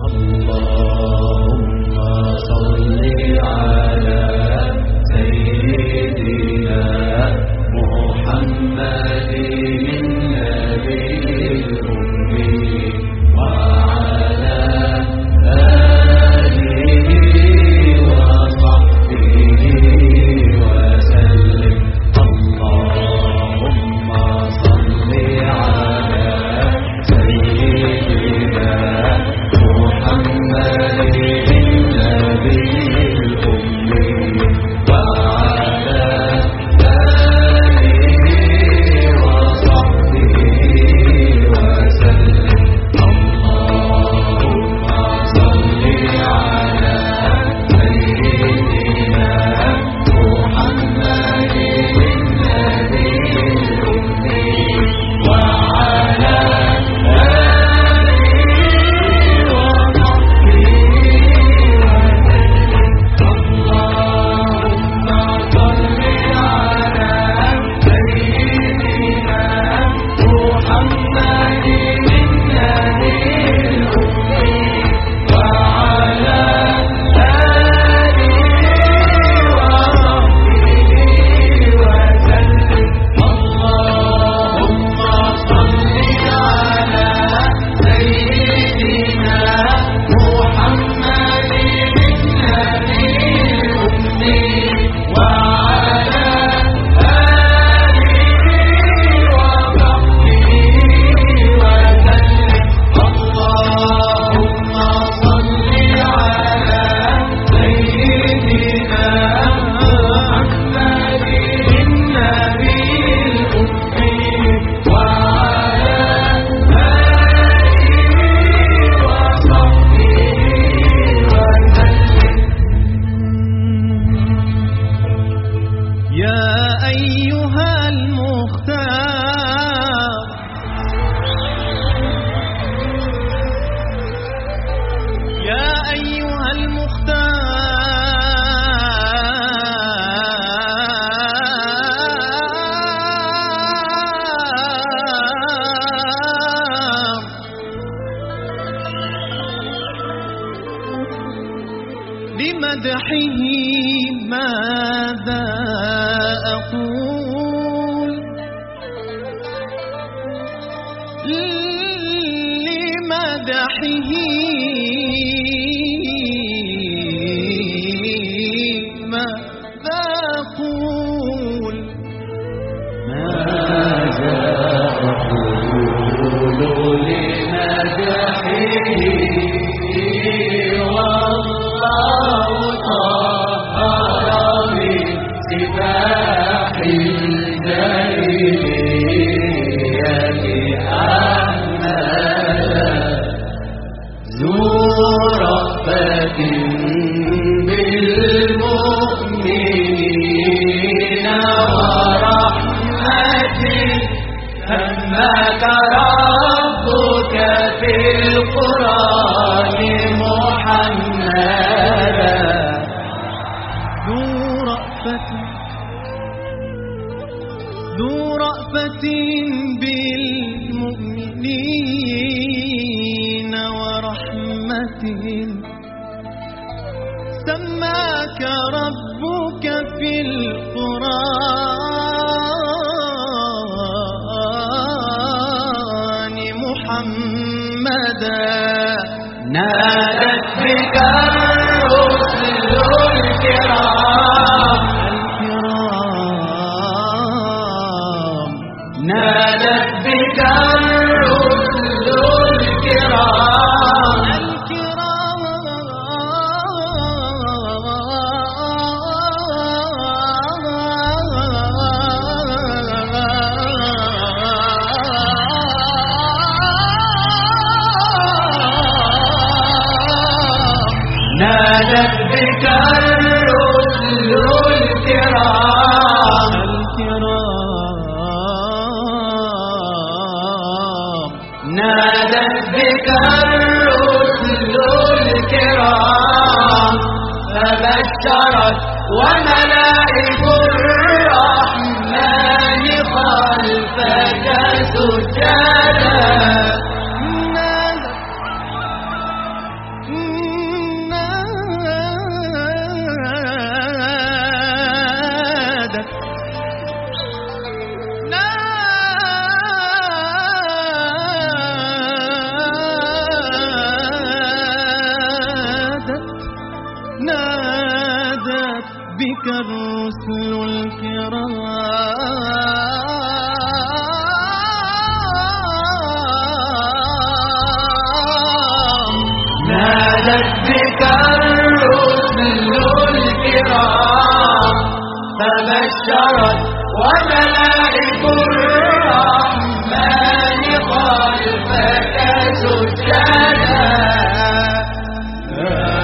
اللهم صل على سيدنا محمد النبي الأمي وعلى آله وصحبه وسلم. اللهم صل على سيدنا محمد النبي الأمي وعلى آله وصحبه وسلم. اللهم صل على سيدنا محمد النبي الأمي وعلى لمدحه ماذا أقول؟ لمدحه ماذا أقول؟ ماذا أقول لمدحه والله طهر من سفاح الجاهلية أحمد ذو رأفة بالمؤمنين ورحمة همك ربك في القرآن محمدا ذو رأفة بالمؤمنين ورحمة سماك ربك في القرآن محمدا نادت بك الرسل الكرام نادت بك الرسل الكرام نادت بك الرسل الكرام نادت بك الرسل الكرام فبشرت وملائكة الرحمن خلفك سجدا بك الرسل الكرام نادت بك الرسل الكرام فبشرت وملائك الرحمن خلفك سجدا لا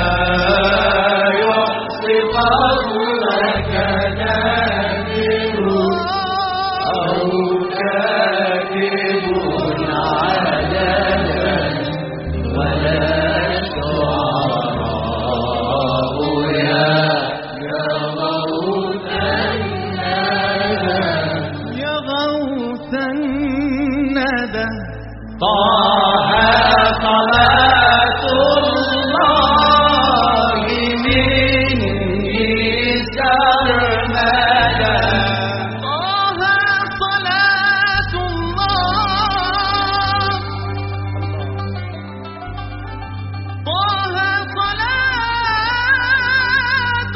يحصي فضلك نادر أو كاتب عددا ولا شعراء يا غوث الندى يا غوث الندى طه صلاة الله مني سرمدا طه صلاة الله طه صلاة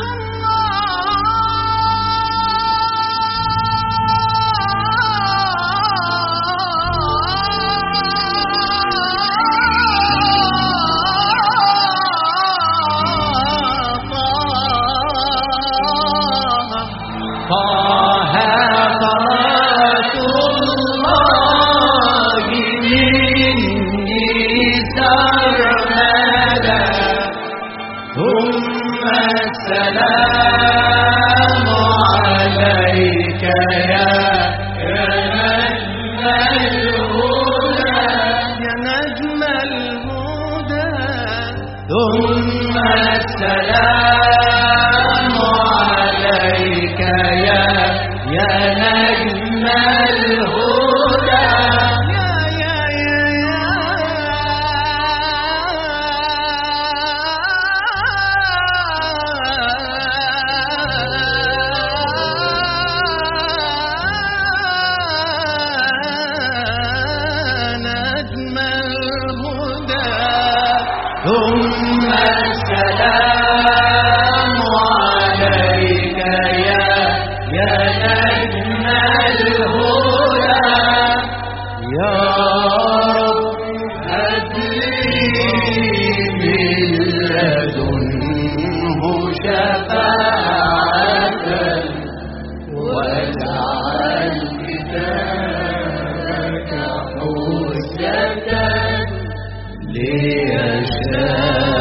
طه صلاة الله مني سرمدا ثم السلام عليك يا نجم الهدى يا نجم الهدى ثم السلام عليك يا نجم الهدى نجم الهدى ثم السلام عليك يا نجم الهدى يا رب هب لي من لدنه شفاعة واجعل كتابك حجة ليشاء